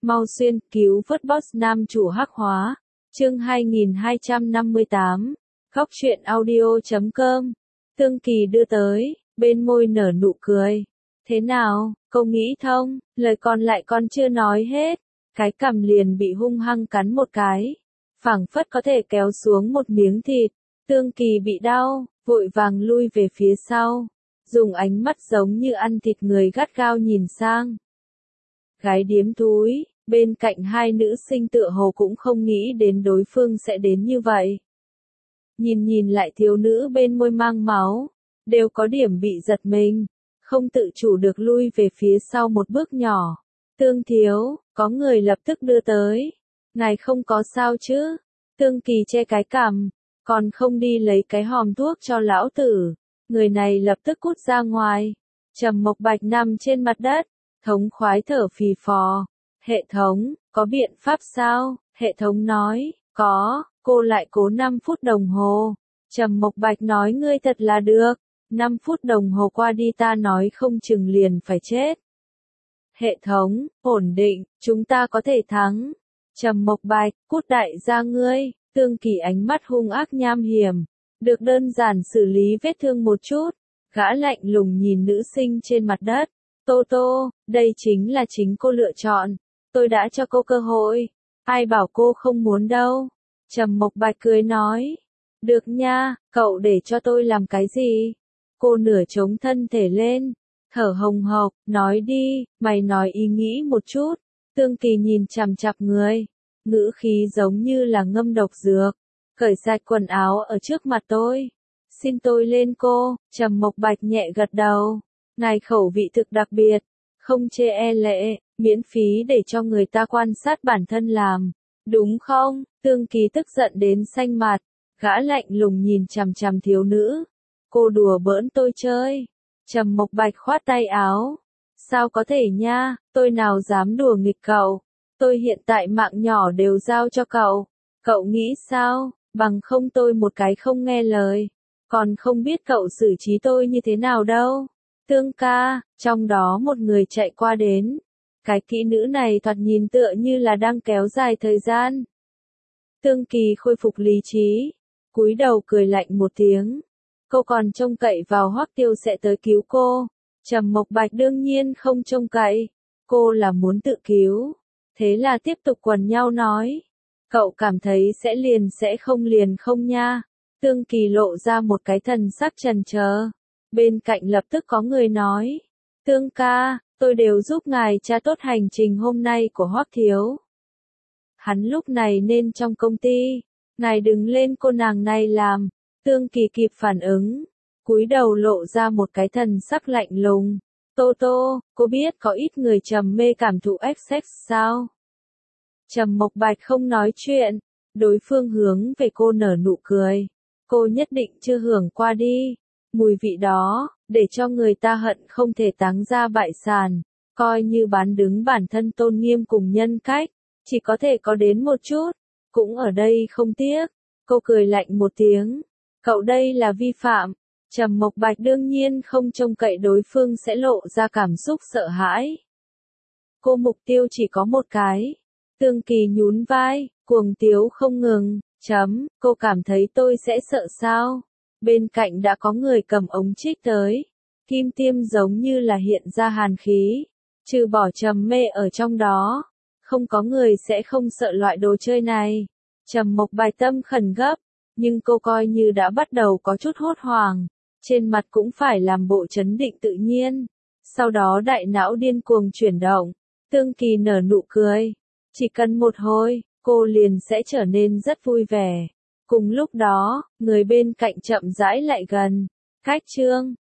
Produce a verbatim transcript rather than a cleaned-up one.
Mau xuyên, cứu vớt boss nam chủ hắc hóa. Chương hai nghìn hai trăm năm mươi tám. Góc truyện audio chấm com. Tương Kỳ đưa tới, bên môi nở nụ cười. Thế nào, cô nghĩ thông, lời còn lại con chưa nói hết. Cái cằm liền bị hung hăng cắn một cái. Phảng phất có thể kéo xuống một miếng thịt. Tương Kỳ bị đau, vội vàng lui về phía sau. Dùng ánh mắt giống như ăn thịt người gắt gao nhìn sang. Gái điếm thúi, bên cạnh hai nữ sinh tựa hồ cũng không nghĩ đến đối phương sẽ đến như vậy. Nhìn nhìn lại thiếu nữ bên môi mang máu, đều có điểm bị giật mình, không tự chủ được lui về phía sau một bước nhỏ. Tương thiếu, có người lập tức đưa tới. Ngài không có sao chứ? Tương Kỳ che cái cằm, còn không đi lấy cái hòm thuốc cho lão tử. Người này lập tức cút ra ngoài. Trầm Mộc Bạch nằm trên mặt đất, thống khoái thở phì phò. Hệ thống, có biện pháp sao? Hệ thống nói, có, cô lại cố năm phút đồng hồ. Trầm Mộc Bạch nói ngươi thật là được. năm phút đồng hồ qua đi ta nói không chừng liền phải chết. Hệ thống, ổn định, chúng ta có thể thắng. Trầm Mộc Bạch, cút đại gia ngươi. Tương Kỳ ánh mắt hung ác nham hiểm. Được đơn giản xử lý vết thương một chút. Gã lạnh lùng nhìn nữ sinh trên mặt đất. Tô Tô, đây chính là chính cô lựa chọn. Tôi đã cho cô cơ hội. Ai bảo cô không muốn đâu. Trầm Mộc Bạch cười nói. Được nha, cậu để cho tôi làm cái gì? Cô nửa chống thân thể lên. Thở hồng hộc, nói đi, mày nói ý nghĩ một chút. Tương Kỳ nhìn chằm chằm người. Ngữ khí giống như là ngâm độc dược. Cởi sạch quần áo ở trước mặt tôi. Xin tôi lên cô. Trầm Mộc Bạch nhẹ gật đầu. Ngài khẩu vị thực đặc biệt. Không chê e lệ, miễn phí để cho người ta quan sát bản thân làm. Đúng không? Tương Kỳ tức giận đến xanh mặt. Gã lạnh lùng nhìn chằm chằm thiếu nữ. Cô đùa bỡn tôi chơi. Trầm Mộc Bạch khoát tay áo. Sao có thể nha, tôi nào dám đùa nghịch cậu. Tôi hiện tại mạng nhỏ đều giao cho cậu. Cậu nghĩ sao, bằng không tôi một cái không nghe lời. Còn không biết cậu xử trí tôi như thế nào đâu. Tương ca, trong đó một người chạy qua đến. Cái kỹ nữ này thoạt nhìn tựa như là đang kéo dài thời gian. Tương Kỳ khôi phục lý trí. Cúi đầu cười lạnh một tiếng. Cô còn trông cậy vào Hoắc Tiêu sẽ tới cứu cô. Trầm Mộc Bạch đương nhiên không trông cậy. Cô là muốn tự cứu. Thế là tiếp tục quần nhau nói. Cậu cảm thấy sẽ liền sẽ không liền không nha. Tương Kỳ lộ ra một cái thần sắc chần chờ. Bên cạnh lập tức có người nói. Tương ca, tôi đều giúp ngài tra tốt hành trình hôm nay của Hoắc thiếu. Hắn lúc này nên trong công ty. Ngài đừng lên cô nàng này làm. Tương Kỳ kịp phản ứng. Cúi đầu lộ ra một cái thần sắc lạnh lùng. Tô Tô, cô biết có ít người trầm mê cảm thụ sex sao? Trầm Mộc Bạch không nói chuyện. Đối phương hướng về cô nở nụ cười. Cô nhất định chưa hưởng qua đi. Mùi vị đó, để cho người ta hận không thể táng ra bại sản. Coi như bán đứng bản thân tôn nghiêm cùng nhân cách. Chỉ có thể có đến một chút. Cũng ở đây không tiếc. Cô cười lạnh một tiếng. Cậu đây là vi phạm. Trầm Mộc Bạch đương nhiên không trông cậy đối phương sẽ lộ ra cảm xúc sợ hãi. Cô mục tiêu chỉ có một cái. Tương Kỳ nhún vai, cuồng tiếu không ngừng. Chấm, cô cảm thấy tôi sẽ sợ sao? Bên cạnh đã có người cầm ống trích tới. Kim tiêm giống như là hiện ra hàn khí. Trừ bỏ trầm mê ở trong đó. Không có người sẽ không sợ loại đồ chơi này. Trầm Mộc Bạch tâm khẩn gấp. Nhưng cô coi như đã bắt đầu có chút hốt hoảng. Trên mặt cũng phải làm bộ trấn định tự nhiên. Sau đó đại não điên cuồng chuyển động. Tương Kỳ nở nụ cười. Chỉ cần một hồi, cô liền sẽ trở nên rất vui vẻ. Cùng lúc đó, người bên cạnh chậm rãi lại gần. Khách trương,